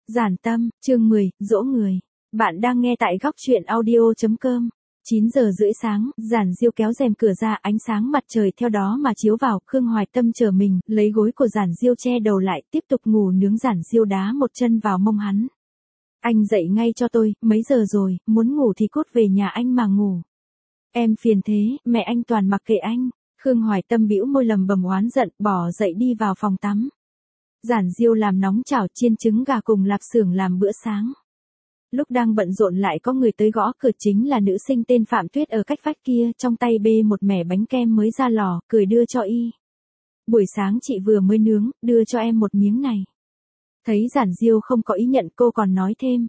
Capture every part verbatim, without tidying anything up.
Giản tâm, chương mười, dỗ người. Bạn đang nghe tại góc truyện audio chấm com. chín giờ rưỡi sáng, Giản Diêu kéo rèm cửa ra, ánh sáng mặt trời theo đó mà chiếu vào. Khương Hoài Tâm chờ mình, lấy gối của Giản Diêu che đầu lại, tiếp tục ngủ nướng. Giản Diêu đá một chân vào mông hắn. Anh dậy ngay cho tôi, mấy giờ rồi, muốn ngủ thì cút về nhà anh mà ngủ. Em phiền thế, mẹ anh toàn mặc kệ anh. Khương Hoài Tâm bĩu môi lầm bầm oán giận, bỏ dậy đi vào phòng tắm. Giản Diêu làm nóng chảo chiên trứng gà cùng lạp xưởng làm bữa sáng. Lúc đang bận rộn lại có người tới gõ cửa, chính là nữ sinh tên Phạm Tuyết ở cách vách kia, trong tay bê một mẻ bánh kem mới ra lò, cười đưa cho y. Buổi sáng chị vừa mới nướng, đưa cho em một miếng này. Thấy Giản Diêu không có ý nhận, cô còn nói thêm.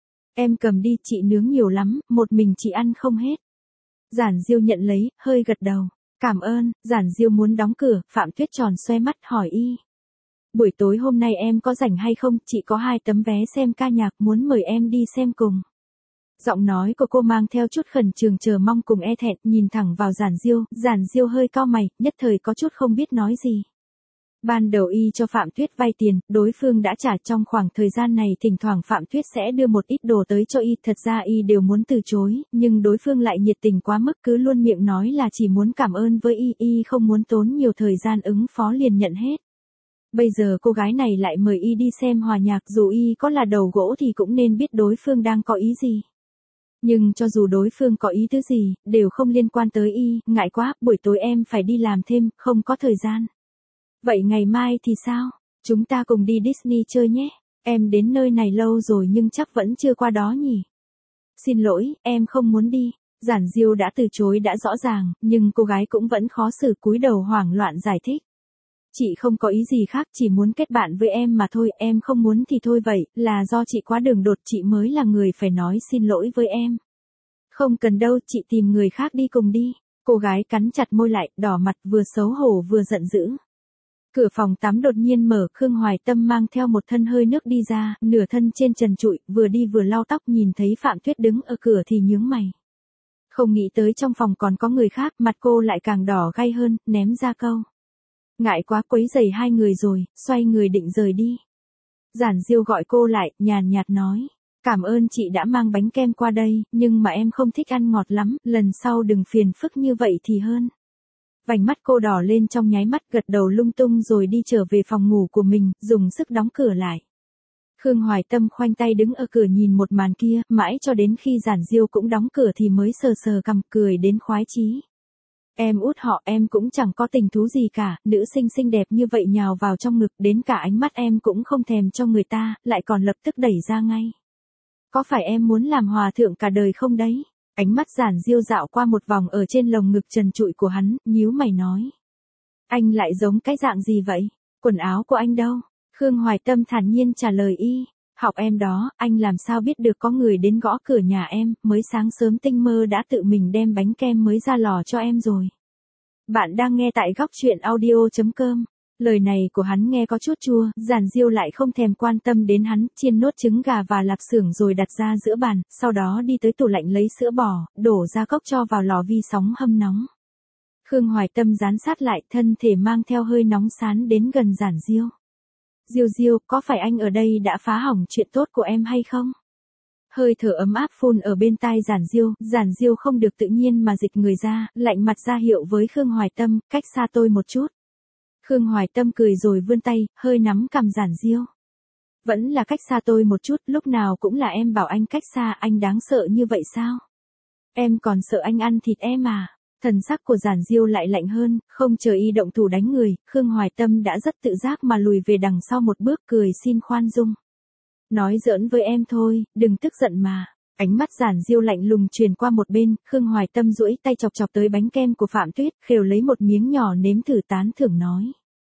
Em cầm đi, chị nướng nhiều lắm, một mình chị ăn không hết. Giản Diêu nhận lấy, hơi gật đầu. Cảm ơn. Giản Diêu muốn đóng cửa, Phạm Tuyết tròn xoe mắt hỏi y. Buổi tối hôm nay em có rảnh hay không, chị có hai tấm vé xem ca nhạc, muốn mời em đi xem cùng. Giọng nói của cô mang theo chút khẩn trương, chờ mong cùng e thẹn, nhìn thẳng vào Giản Diêu. Giản Diêu hơi cau mày, nhất thời có chút không biết nói gì. Ban đầu y cho Phạm Tuyết vay tiền, đối phương đã trả. Trong khoảng thời gian này thỉnh thoảng Phạm Tuyết sẽ đưa một ít đồ tới cho y, thật ra y đều muốn từ chối, nhưng đối phương lại nhiệt tình quá mức, cứ luôn miệng nói là chỉ muốn cảm ơn với y, y không muốn tốn nhiều thời gian ứng phó liền nhận hết. Bây giờ cô gái này lại mời y đi xem hòa nhạc, dù y có là đầu gỗ thì cũng nên biết đối phương đang có ý gì. Nhưng cho dù đối phương có ý thứ gì, đều không liên quan tới y. Ngại quá, buổi tối em phải đi làm thêm, không có thời gian. Vậy ngày mai thì sao? Chúng ta cùng đi Disney chơi nhé. Em đến nơi này lâu rồi nhưng chắc vẫn chưa qua đó nhỉ? Xin lỗi, em không muốn đi. Giản Diêu đã từ chối đã rõ ràng, nhưng cô gái cũng vẫn khó xử, cúi đầu hoảng loạn giải thích. Chị không có ý gì khác, chỉ muốn kết bạn với em mà thôi, em không muốn thì thôi vậy, là do chị quá đường đột, chị mới là người phải nói xin lỗi với em. Không cần đâu, chị tìm người khác đi cùng đi. Cô gái cắn chặt môi lại, đỏ mặt, vừa xấu hổ vừa giận dữ. Cửa phòng tắm đột nhiên mở, Khương Hoài Tâm mang theo một thân hơi nước đi ra, nửa thân trên trần trụi, vừa đi vừa lau tóc, nhìn thấy Phạm Tuyết đứng ở cửa thì nhướng mày. Không nghĩ tới trong phòng còn có người khác, mặt cô lại càng đỏ gay hơn, ném ra câu. Ngại quá, quấy rầy hai người rồi, xoay người định rời đi. Giản Diêu gọi cô lại, nhàn nhạt nói. Cảm ơn chị đã mang bánh kem qua đây, nhưng mà em không thích ăn ngọt lắm, lần sau đừng phiền phức như vậy thì hơn. Vành mắt cô đỏ lên trong nháy mắt, gật đầu lung tung rồi đi trở về phòng ngủ của mình, dùng sức đóng cửa lại. Khương Hoài Tâm khoanh tay đứng ở cửa nhìn một màn kia, mãi cho đến khi Giản Diêu cũng đóng cửa thì mới sờ sờ cằm, cười đến khoái chí. Em út họ, em cũng chẳng có tình thú gì cả, nữ sinh xinh đẹp như vậy nhào vào trong ngực, đến cả ánh mắt em cũng không thèm cho người ta, lại còn lập tức đẩy ra ngay. Có phải em muốn làm hòa thượng cả đời không đấy? Ánh mắt Giản Diêu dạo qua một vòng ở trên lồng ngực trần trụi của hắn, nhíu mày nói. Anh lại giống cái dạng gì vậy? Quần áo của anh đâu? Khương Hoài Tâm thản nhiên trả lời y. Học em đó, anh làm sao biết được có người đến gõ cửa nhà em, mới sáng sớm tinh mơ đã tự mình đem bánh kem mới ra lò cho em rồi. Bạn đang nghe tại góc truyện audio chấm com. Lời này của hắn nghe có chút chua, Giản Diêu lại không thèm quan tâm đến hắn, chiên nốt trứng gà và lạp xưởng rồi đặt ra giữa bàn, sau đó đi tới tủ lạnh lấy sữa bò, đổ ra cốc cho vào lò vi sóng hâm nóng. Khương Hoài Tâm dán sát lại, thân thể mang theo hơi nóng sán đến gần Giản Diêu. Diêu Diêu, có phải anh ở đây đã phá hỏng chuyện tốt của em hay không? Hơi thở ấm áp phun ở bên tai Giản Diêu, Giản Diêu không được tự nhiên mà dịch người ra, lạnh mặt ra hiệu với Khương Hoài Tâm, cách xa tôi một chút. Khương Hoài Tâm cười rồi vươn tay, hơi nắm cằm Giản Diêu. Vẫn là cách xa tôi một chút, lúc nào cũng là em bảo anh cách xa, anh đáng sợ như vậy sao? Em còn sợ anh ăn thịt em à? Thần sắc của Giản Diêu lại lạnh hơn, không chờ y động thủ đánh người, Khương Hoài Tâm đã rất tự giác mà lùi về đằng sau một bước, cười xin khoan dung. Nói giỡn với em thôi, đừng tức giận mà. Ánh mắt Giản Diêu lạnh lùng truyền qua một bên, Khương Hoài Tâm duỗi tay chọc chọc tới bánh kem của Phạm Tuyết, khều lấy một miếng nhỏ nếm thử, tán thưởng nói.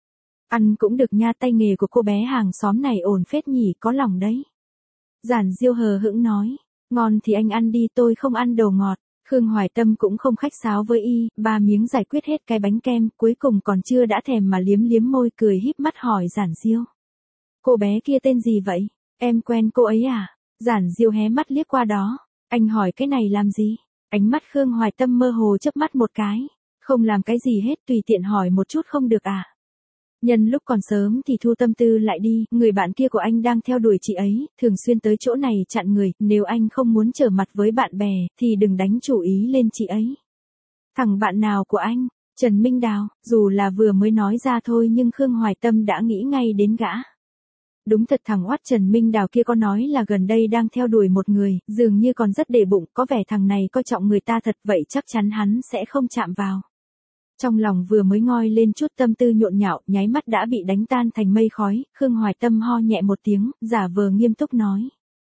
Ăn cũng được nha, tay nghề của cô bé hàng xóm này ổn phết nhỉ, có lòng đấy. Giản Diêu hờ hững nói, ngon thì anh ăn đi, tôi không ăn đồ ngọt. Khương Hoài Tâm cũng không khách sáo với y, ba miếng giải quyết hết cái bánh kem, cuối cùng còn chưa đã thèm mà liếm liếm môi, cười híp mắt hỏi Giản Diêu. Cô bé kia tên gì vậy? Em quen cô ấy à? Giản Diêu hé mắt liếc qua đó. Anh hỏi cái này làm gì? Ánh mắt Khương Hoài Tâm mơ hồ chớp mắt một cái. Không làm cái gì hết, tùy tiện hỏi một chút không được à? Nhân lúc còn sớm thì thu tâm tư lại đi, người bạn kia của anh đang theo đuổi chị ấy, thường xuyên tới chỗ này chặn người, nếu anh không muốn trở mặt với bạn bè, thì đừng đánh chủ ý lên chị ấy. Thằng bạn nào của anh? Trần Minh Đào, dù là vừa mới nói ra thôi nhưng Khương Hoài Tâm đã nghĩ ngay đến gã. Đúng thật, thằng oát Trần Minh Đào kia có nói là gần đây đang theo đuổi một người, dường như còn rất để bụng, có vẻ thằng này coi trọng người ta thật, vậy chắc chắn hắn sẽ không chạm vào. Trong lòng vừa mới ngoi lên chút tâm tư nhộn nhạo, nháy mắt đã bị đánh tan thành mây khói, Khương Hoài Tâm ho nhẹ một tiếng, giả vờ nghiêm túc nói.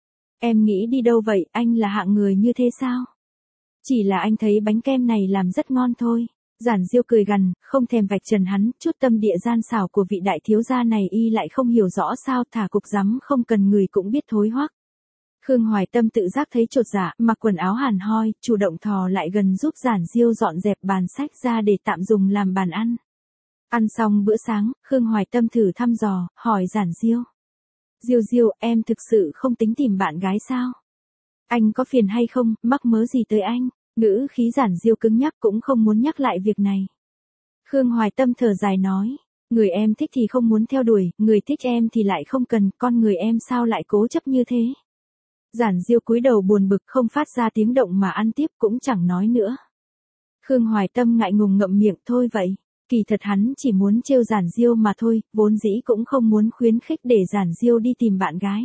Em nghĩ đi đâu vậy, anh là hạng người như thế sao? Chỉ là anh thấy bánh kem này làm rất ngon thôi. Giản Diêu cười gằn, không thèm vạch trần hắn, chút tâm địa gian xảo của vị đại thiếu gia này y lại không hiểu rõ sao, thả cục rắm không cần người cũng biết thối hoắc. Khương Hoài Tâm tự giác thấy chột dạ, mặc quần áo hàn hoi, chủ động thò lại gần giúp Giản Diêu dọn dẹp bàn sách ra để tạm dùng làm bàn ăn. Ăn xong bữa sáng, Khương Hoài Tâm thử thăm dò, hỏi Giản Diêu. Diêu Diêu, em thực sự không tính tìm bạn gái sao? Anh có phiền hay không, mắc mớ gì tới anh? Ngữ khí Giản Diêu cứng nhắc, cũng không muốn nhắc lại việc này. Khương Hoài Tâm thở dài nói, người em thích thì không muốn theo đuổi, người thích em thì lại không cần, con người em sao lại cố chấp như thế? Giản Diêu cúi đầu buồn bực, không phát ra tiếng động mà ăn tiếp, cũng chẳng nói nữa. Khương Hoài Tâm ngại ngùng ngậm miệng, thôi vậy. Kỳ thật hắn chỉ muốn trêu Giản Diêu mà thôi, vốn dĩ cũng không muốn khuyến khích để Giản Diêu đi tìm bạn gái.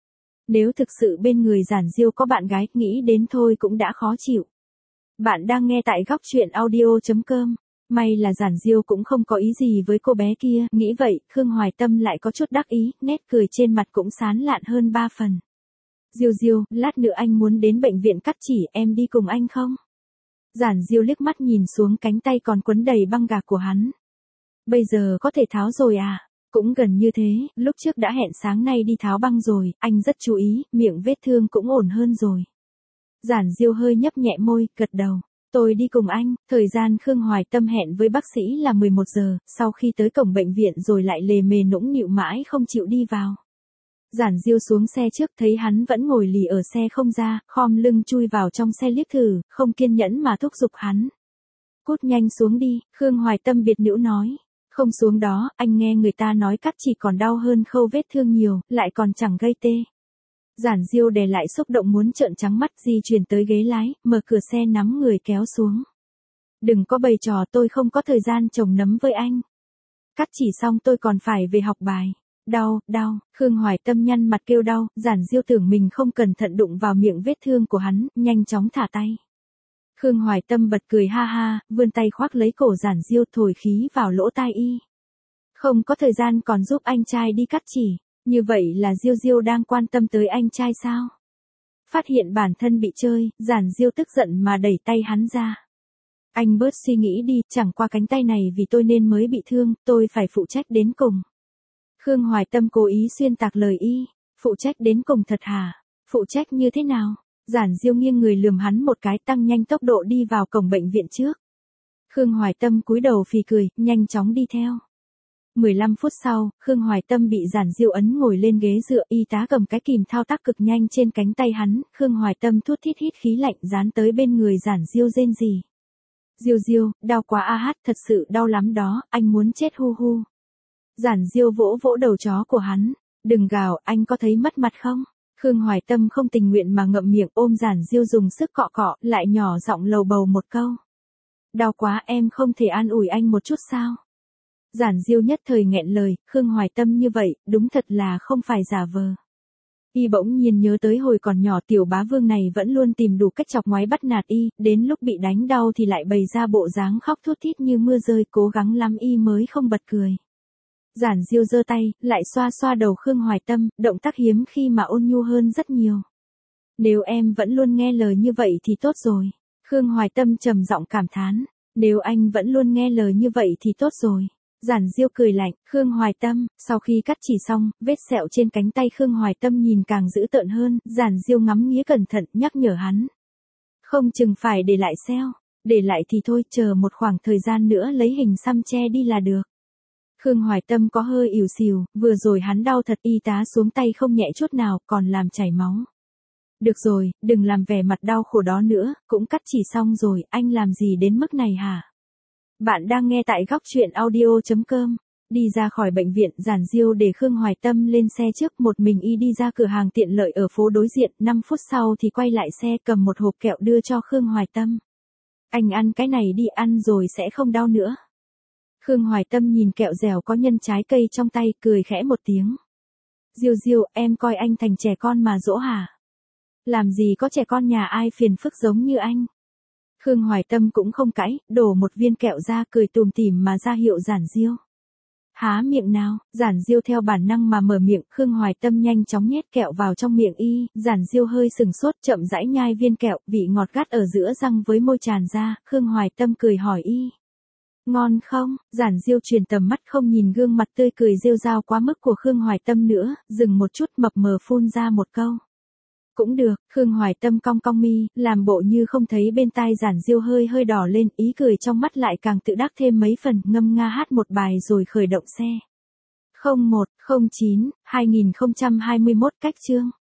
Nếu thực sự bên người Giản Diêu có bạn gái, nghĩ đến thôi cũng đã khó chịu. Bạn đang nghe tại góc truyện audio chấm com. May là Giản Diêu cũng không có ý gì với cô bé kia, nghĩ vậy, Khương Hoài Tâm lại có chút đắc ý, nét cười trên mặt cũng sán lạn hơn ba phần. Diêu Diêu, lát nữa anh muốn đến bệnh viện cắt chỉ, em đi cùng anh không? Giản Diêu liếc mắt nhìn xuống cánh tay còn quấn đầy băng gạc của hắn. Bây giờ có thể tháo rồi à? Cũng gần như thế, lúc trước đã hẹn sáng nay đi tháo băng rồi, anh rất chú ý, miệng vết thương cũng ổn hơn rồi. Giản Diêu hơi nhấp nhẹ môi, gật đầu. Tôi đi cùng anh, thời gian Khương Hoài Tâm hẹn với bác sĩ là mười một giờ, sau khi tới cổng bệnh viện rồi lại lề mề nũng nịu mãi không chịu đi vào. Giản Diêu xuống xe trước, thấy hắn vẫn ngồi lì ở xe không ra, khom lưng chui vào trong xe liếc thử, không kiên nhẫn mà thúc giục hắn. Cút nhanh xuống đi, Khương Hoài Tâm biệt nữ nói. Không xuống đó, anh nghe người ta nói cắt chỉ còn đau hơn khâu vết thương nhiều, lại còn chẳng gây tê. Giản Diêu đè lại xúc động muốn trợn trắng mắt, di chuyển tới ghế lái, mở cửa xe nắm người kéo xuống. Đừng có bày trò, tôi không có thời gian chồng nấm với anh. Cắt chỉ xong tôi còn phải về học bài. Đau, đau, Khương Hoài Tâm nhăn mặt kêu đau, Giản Diêu tưởng mình không cẩn thận đụng vào miệng vết thương của hắn, nhanh chóng thả tay. Khương Hoài Tâm bật cười ha ha, vươn tay khoác lấy cổ Giản Diêu, thổi khí vào lỗ tai y. Không có thời gian còn giúp anh trai đi cắt chỉ, như vậy là Diêu Diêu đang quan tâm tới anh trai sao? Phát hiện bản thân bị chơi, Giản Diêu tức giận mà đẩy tay hắn ra. Anh bớt suy nghĩ đi, chẳng qua cánh tay này vì tôi nên mới bị thương, tôi phải phụ trách đến cùng. Khương Hoài Tâm cố ý xuyên tạc lời y, phụ trách đến cùng thật hả? Phụ trách như thế nào? Giản Diêu nghiêng người lườm hắn một cái, tăng nhanh tốc độ đi vào cổng bệnh viện trước. Khương Hoài Tâm cúi đầu phì cười, nhanh chóng đi theo. mười lăm phút sau, Khương Hoài Tâm bị Giản Diêu ấn ngồi lên ghế dựa, y tá cầm cái kìm thao tác cực nhanh trên cánh tay hắn, Khương Hoài Tâm thút thít hít khí lạnh dán tới bên người Giản Diêu rên rỉ. Diêu Diêu, đau quá a hát, thật sự đau lắm đó, anh muốn chết hu hu. Giản Diêu vỗ vỗ đầu chó của hắn, đừng gào, anh có thấy mất mặt không? Khương Hoài Tâm không tình nguyện mà ngậm miệng, ôm Giản Diêu dùng sức cọ cọ, lại nhỏ giọng lầu bầu một câu. Đau quá, em không thể an ủi anh một chút sao? Giản Diêu nhất thời nghẹn lời, Khương Hoài Tâm như vậy, đúng thật là không phải giả vờ. Y bỗng nhiên nhớ tới hồi còn nhỏ tiểu bá vương này vẫn luôn tìm đủ cách chọc ngoáy bắt nạt y, đến lúc bị đánh đau thì lại bày ra bộ dáng khóc thút thít như mưa rơi, cố gắng lắm y mới không bật cười. Giản Diêu giơ tay, lại xoa xoa đầu Khương Hoài Tâm, động tác hiếm khi mà ôn nhu hơn rất nhiều. Nếu em vẫn luôn nghe lời như vậy thì tốt rồi. Khương Hoài Tâm trầm giọng cảm thán. Nếu anh vẫn luôn nghe lời như vậy thì tốt rồi. Giản Diêu cười lạnh, Khương Hoài Tâm, sau khi cắt chỉ xong, vết sẹo trên cánh tay Khương Hoài Tâm nhìn càng dữ tợn hơn, Giản Diêu ngắm nghía cẩn thận, nhắc nhở hắn. Không chừng phải để lại sẹo, để lại thì thôi, chờ một khoảng thời gian nữa lấy hình xăm che đi là được. Khương Hoài Tâm có hơi ỉu xìu, vừa rồi hắn đau thật, y tá xuống tay không nhẹ chút nào, còn làm chảy máu. Được rồi, đừng làm vẻ mặt đau khổ đó nữa, cũng cắt chỉ xong rồi, anh làm gì đến mức này hả? Bạn đang nghe tại góc truyện audio chấm com. Đi ra khỏi bệnh viện, Giản Diêu để Khương Hoài Tâm lên xe trước, một mình y đi ra cửa hàng tiện lợi ở phố đối diện, năm phút sau thì quay lại xe cầm một hộp kẹo đưa cho Khương Hoài Tâm. Anh ăn cái này đi, ăn rồi sẽ không đau nữa. Khương Hoài Tâm nhìn kẹo dẻo có nhân trái cây trong tay, cười khẽ một tiếng. Diêu Diêu, em coi anh thành trẻ con mà dỗ hả? Làm gì có trẻ con nhà ai phiền phức giống như anh. Khương Hoài Tâm cũng không cãi, đổ một viên kẹo ra, cười tùm tìm mà ra hiệu Giản Diêu. Há miệng nào, Giản Diêu theo bản năng mà mở miệng, Khương Hoài Tâm nhanh chóng nhét kẹo vào trong miệng y, Giản Diêu hơi sừng sốt, chậm rãi nhai viên kẹo, vị ngọt gắt ở giữa răng với môi tràn ra, Khương Hoài Tâm cười hỏi y. Ngon không? Giản Diêu truyền tầm mắt không nhìn gương mặt tươi cười rêu rao quá mức của Khương Hoài Tâm nữa, dừng một chút mập mờ phun ra một câu. Cũng được, Khương Hoài Tâm cong cong mi, làm bộ như không thấy, bên tai Giản Diêu hơi hơi đỏ lên, ý cười trong mắt lại càng tự đắc thêm mấy phần, ngâm nga hát một bài rồi khởi động xe. không một không chín hai nghìn không trăm hai mươi mốt cách chương